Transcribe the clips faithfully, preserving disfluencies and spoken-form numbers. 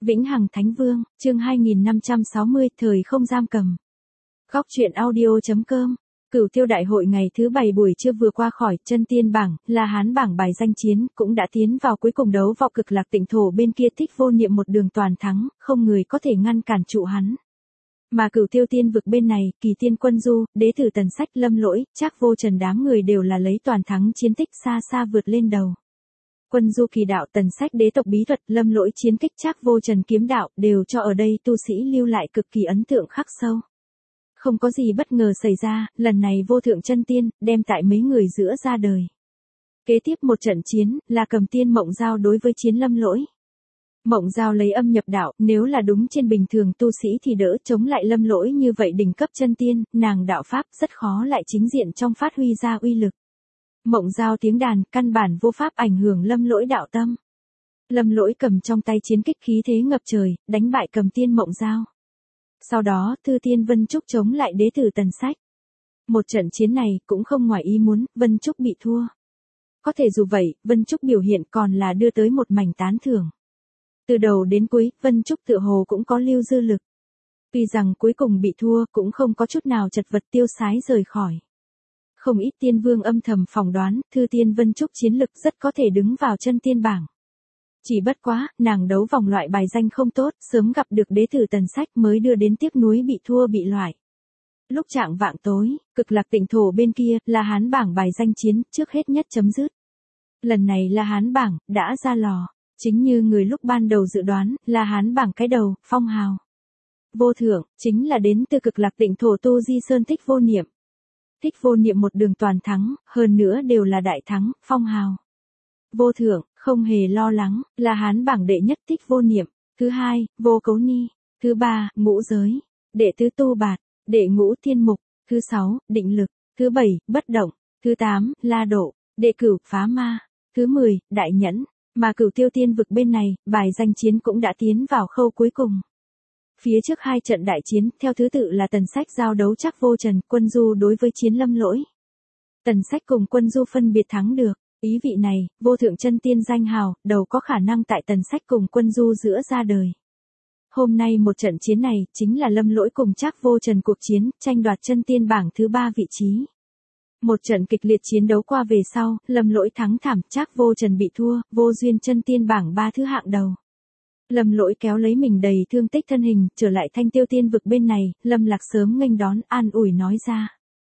Vĩnh Hằng Thánh Vương, chương hai nghìn năm trăm sáu mươi, thời không giam cầm. Góc truyện audio.com. Cửu Tiêu Đại hội ngày thứ bảy buổi trưa vừa qua khỏi chân tiên bảng, La Hán bảng bài danh chiến, cũng đã tiến vào cuối cùng đấu vọng cực lạc tịnh thổ bên kia Thích Vô Niệm một đường toàn thắng, không người có thể ngăn cản trụ hắn. Mà Cửu Tiêu tiên vực bên này, Kỳ Tiên Quân Du, Đế tử Tần Sách, Lâm Lỗi, Trác Vô Trần đám người đều là lấy toàn thắng chiến tích xa xa vượt lên đầu. Quân Du kỳ đạo, Tần Sách đế tộc bí thuật, Lâm Lỗi chiến kích, Trác Vô Trần kiếm đạo, đều cho ở đây tu sĩ lưu lại cực kỳ ấn tượng khắc sâu. Không có gì bất ngờ xảy ra, lần này vô thượng chân tiên, đem tại mấy người giữa ra đời. Kế tiếp một trận chiến, là Cầm Tiên Mộng Giao đối với chiến Lâm Lỗi. Mộng Giao lấy âm nhập đạo, nếu là đúng trên bình thường tu sĩ thì đỡ chống lại Lâm Lỗi như vậy đỉnh cấp chân tiên, nàng đạo pháp rất khó lại chính diện trong phát huy ra uy lực. Mộng Giao tiếng đàn, căn bản vô pháp ảnh hưởng Lâm Lỗi đạo tâm. Lâm Lỗi cầm trong tay chiến kích khí thế ngập trời, đánh bại Cầm Tiên Mộng Giao. Sau đó, Thư Tiên Vân Trúc chống lại đế tử Tần Sách. Một trận chiến này, cũng không ngoài ý muốn, Vân Trúc bị thua. Có thể dù vậy, Vân Trúc biểu hiện còn là đưa tới một mảnh tán thưởng. Từ đầu đến cuối, Vân Trúc tựa hồ cũng có lưu dư lực. Tuy rằng cuối cùng bị thua, cũng không có chút nào chật vật tiêu sái rời khỏi. Không ít tiên vương âm thầm phỏng đoán, Thư Tiên Vân Trúc chiến lực rất có thể đứng vào chân tiên bảng. Chỉ bất quá, nàng đấu vòng loại bài danh không tốt, sớm gặp được đế tử Tần Sách mới đưa đến tiếc nuối bị thua bị loại. Lúc trạng vạng tối, cực lạc tịnh thổ bên kia, La Hán bảng bài danh chiến, trước hết nhất chấm dứt. Lần này La Hán bảng, đã ra lò. Chính như người lúc ban đầu dự đoán, La Hán bảng cái đầu, phong hào. Vô thượng, chính là đến từ cực lạc tịnh thổ Tu Di Sơn Thích Vô Niệm. Thích Vô Niệm một đường toàn thắng, hơn nữa đều là đại thắng, phong hào. Vô thượng, không hề lo lắng, La Hán bảng đệ nhất Thích Vô Niệm, thứ hai, Vô Cấu Ni, thứ ba, Ngũ Giới, đệ tứ Tu Bạt, đệ ngũ Thiên Mục, thứ sáu, Định Lực, thứ bảy, Bất Động, thứ tám, La Độ, đệ cửu, Phá Ma, thứ mười, Đại Nhẫn. Mà Cửu Tiêu tiên vực bên này, bài danh chiến cũng đã tiến vào khâu cuối cùng. Phía trước hai trận đại chiến, theo thứ tự là Tần Sách giao đấu Trác Vô Trần, Quân Du đối với chiến Lâm Lỗi. Tần Sách cùng Quân Du phân biệt thắng được, ý vị này, vô thượng chân tiên danh hào, đầu có khả năng tại Tần Sách cùng Quân Du giữa ra đời. Hôm nay một trận chiến này, chính là Lâm Lỗi cùng Trác Vô Trần cuộc chiến, tranh đoạt chân tiên bảng thứ ba vị trí. Một trận kịch liệt chiến đấu qua về sau, Lâm Lỗi thắng thảm, Trác Vô Trần bị thua, vô duyên chân tiên bảng ba thứ hạng đầu. Lâm Lỗi kéo lấy mình đầy thương tích thân hình, trở lại Thanh Tiêu tiên vực bên này, Lâm Lạc sớm nghênh đón, an ủi nói ra.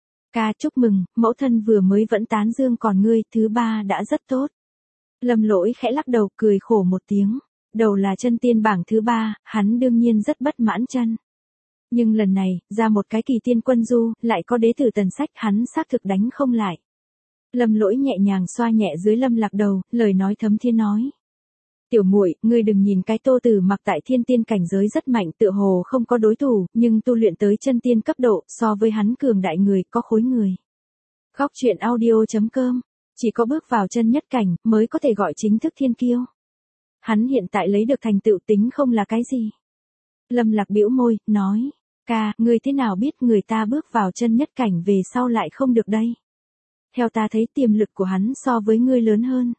Ca chúc mừng, mẫu thân vừa mới vẫn tán dương còn ngươi, thứ ba đã rất tốt. Lâm Lỗi khẽ lắc đầu, cười khổ một tiếng. Đầu là chân tiên bảng thứ ba, hắn đương nhiên rất bất mãn chân. Nhưng lần này, ra một cái Kỳ Tiên Quân Du, lại có đế tử Tần Sách, hắn xác thực đánh không lại. Lâm Lỗi nhẹ nhàng xoa nhẹ dưới Lâm Lạc đầu, lời nói thấm thiên nói. Tiểu muội, ngươi đừng nhìn cái Tô Tử Mặc tại thiên tiên cảnh giới rất mạnh, tựa hồ không có đối thủ, nhưng tu luyện tới chân tiên cấp độ, so với hắn cường đại người, có khối người. Góc truyện audio.com, chỉ có bước vào chân nhất cảnh, mới có thể gọi chính thức thiên kiêu. Hắn hiện tại lấy được thành tựu tính không là cái gì. Lâm Lạc bĩu môi, nói. Ca, ngươi thế nào biết người ta bước vào chân nhất cảnh về sau lại không được đây? Theo ta thấy tiềm lực của hắn so với ngươi lớn hơn.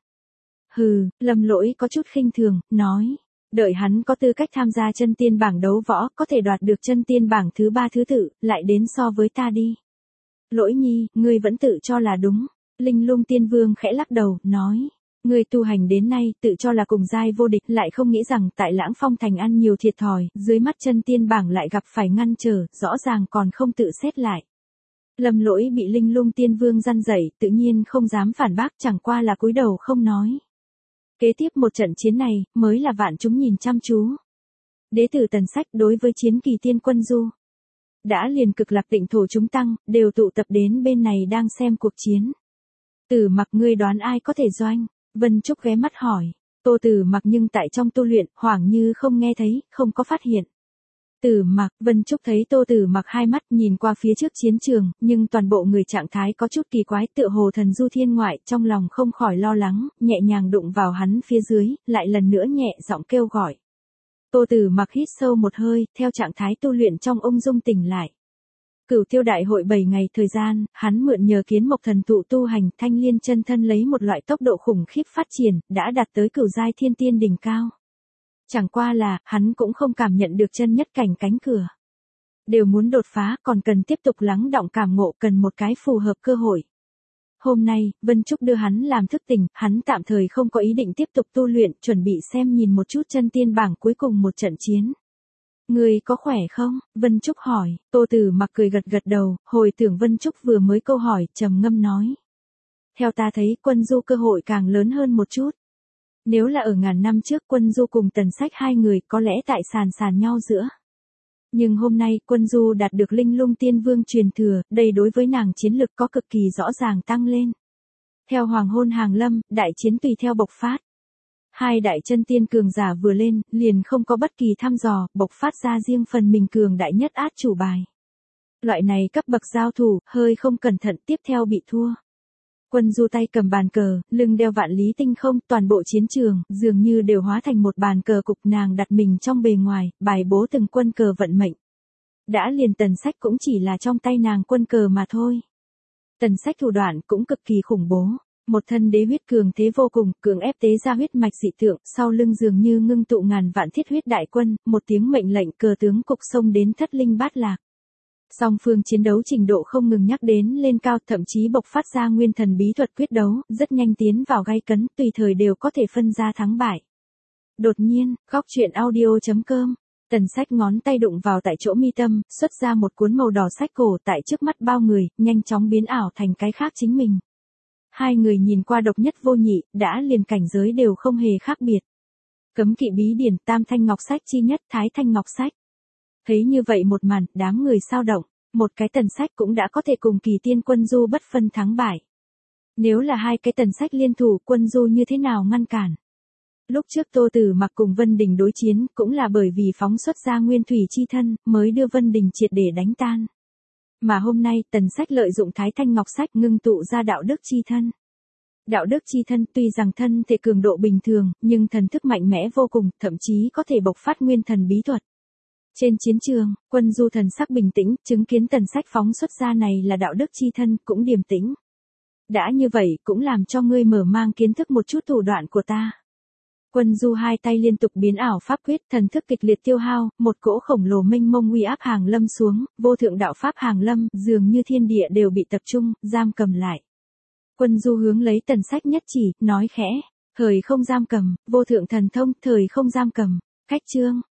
Hừ, Lâm Lỗi có chút khinh thường, nói. Đợi hắn có tư cách tham gia chân tiên bảng đấu võ, có thể đoạt được chân tiên bảng thứ ba thứ tự, lại đến so với ta đi. Lỗi nhi, ngươi vẫn tự cho là đúng. Linh Lung Tiên Vương khẽ lắc đầu, nói. Ngươi tu hành đến nay, tự cho là cùng giai vô địch, lại không nghĩ rằng tại Lãng Phong thành ăn nhiều thiệt thòi, dưới mắt chân tiên bảng lại gặp phải ngăn trở, rõ ràng còn không tự xét lại. Lâm Lỗi bị Linh Lung Tiên Vương răn dạy, tự nhiên không dám phản bác, chẳng qua là cúi đầu không nói. Kế tiếp một trận chiến này, mới là vạn chúng nhìn chăm chú. Đế tử Tần Sách đối với chiến Kỳ Tiên Quân Du. Đã liền cực lạc tịnh thổ chúng tăng, đều tụ tập đến bên này đang xem cuộc chiến. Tử Mặc, ngươi đoán ai có thể doanh? Vân Trúc ghé mắt hỏi. Tô Tử Mặc nhưng tại trong tu luyện, hoảng như không nghe thấy, không có phát hiện. Tử Mặc, Vân Trúc thấy Tô Tử Mặc hai mắt nhìn qua phía trước chiến trường, nhưng toàn bộ người trạng thái có chút kỳ quái, tựa hồ thần du thiên ngoại, trong lòng không khỏi lo lắng, nhẹ nhàng đụng vào hắn phía dưới, lại lần nữa nhẹ giọng kêu gọi. Tô Tử Mặc hít sâu một hơi, theo trạng thái tu luyện trong ung dung tỉnh lại. Cửu Tiêu Đại hội bảy ngày thời gian, hắn mượn nhờ Kiến Mộc Thần Thụ tu hành, Thanh Liên chân thân lấy một loại tốc độ khủng khiếp phát triển, đã đạt tới cửu giai thiên tiên đỉnh cao. Chẳng qua là, hắn cũng không cảm nhận được chân nhất cảnh cánh cửa. Đều muốn đột phá, còn cần tiếp tục lắng đọng cảm ngộ, cần một cái phù hợp cơ hội. Hôm nay, Vân Trúc đưa hắn làm thức tỉnh, hắn tạm thời không có ý định tiếp tục tu luyện, chuẩn bị xem nhìn một chút chân tiên bảng cuối cùng một trận chiến. Người có khỏe không? Vân Trúc hỏi, Tô Tử Mặc cười gật gật đầu, hồi tưởng Vân Trúc vừa mới câu hỏi, trầm ngâm nói. Theo ta thấy, Quân Du cơ hội càng lớn hơn một chút. Nếu là ở ngàn năm trước, Quân Du cùng Tần Sách hai người có lẽ tại sàn sàn nhau giữa. Nhưng hôm nay, Quân Du đạt được Linh Lung Tiên Vương truyền thừa, đây đối với nàng chiến lực có cực kỳ rõ ràng tăng lên. Theo hoàng hôn hàng lâm, đại chiến tùy theo bộc phát. Hai đại chân tiên cường giả vừa lên, liền không có bất kỳ thăm dò, bộc phát ra riêng phần mình cường đại nhất át chủ bài. Loại này cấp bậc giao thủ, hơi không cẩn thận tiếp theo bị thua. Quân Du tay cầm bàn cờ, lưng đeo vạn lý tinh không, toàn bộ chiến trường, dường như đều hóa thành một bàn cờ cục, nàng đặt mình trong bề ngoài, bài bố từng quân cờ vận mệnh. Đã liền Tần Sách cũng chỉ là trong tay nàng quân cờ mà thôi. Tần Sách thủ đoạn cũng cực kỳ khủng bố. Một thân đế huyết cường thế vô cùng, cường ép tế ra huyết mạch dị tượng, sau lưng dường như ngưng tụ ngàn vạn thiết huyết đại quân, một tiếng mệnh lệnh cờ tướng cục sông đến thất linh bát lạc. Song phương chiến đấu trình độ không ngừng nhắc đến lên cao, thậm chí bộc phát ra nguyên thần bí thuật quyết đấu, rất nhanh tiến vào gay cấn, tùy thời đều có thể phân ra thắng bại. Đột nhiên, góc truyện audio chấm com, Tần Sách ngón tay đụng vào tại chỗ mi tâm, xuất ra một cuốn màu đỏ sách cổ tại trước mắt bao người, nhanh chóng biến ảo thành cái khác chính mình. Hai người nhìn qua độc nhất vô nhị, đã liền cảnh giới đều không hề khác biệt. Cấm kỵ bí điển, tam thanh ngọc sách chi nhất, thái thanh ngọc sách. Thấy như vậy một màn, đám người sao động, một cái Tần Sách cũng đã có thể cùng Kỳ Tiên Quân Du bất phân thắng bại. Nếu là hai cái Tần Sách liên thủ, Quân Du như thế nào ngăn cản? Lúc trước Tô Tử Mặc cùng Vân Đình đối chiến, cũng là bởi vì phóng xuất ra nguyên thủy chi thân, mới đưa Vân Đình triệt để đánh tan. Mà hôm nay, Tần Sách lợi dụng thái thanh ngọc sách ngưng tụ ra đạo đức chi thân. Đạo đức chi thân tuy rằng thân thể cường độ bình thường, nhưng thần thức mạnh mẽ vô cùng, thậm chí có thể bộc phát nguyên thần bí thuật. Trên chiến trường, Quân Du thần sắc bình tĩnh, chứng kiến Tần Sách phóng xuất ra này là đạo đức chi thân, cũng điềm tĩnh. Đã như vậy, cũng làm cho ngươi mở mang kiến thức một chút thủ đoạn của ta. Quân Du hai tay liên tục biến ảo pháp quyết, thần thức kịch liệt tiêu hao, một cỗ khổng lồ mênh mông uy áp hàng lâm xuống, vô thượng đạo pháp hàng lâm, dường như thiên địa đều bị tập trung, giam cầm lại. Quân Du hướng lấy Tần Sách nhất chỉ, nói khẽ, thời không giam cầm, vô thượng thần thông, thời không giam cầm, cách chương.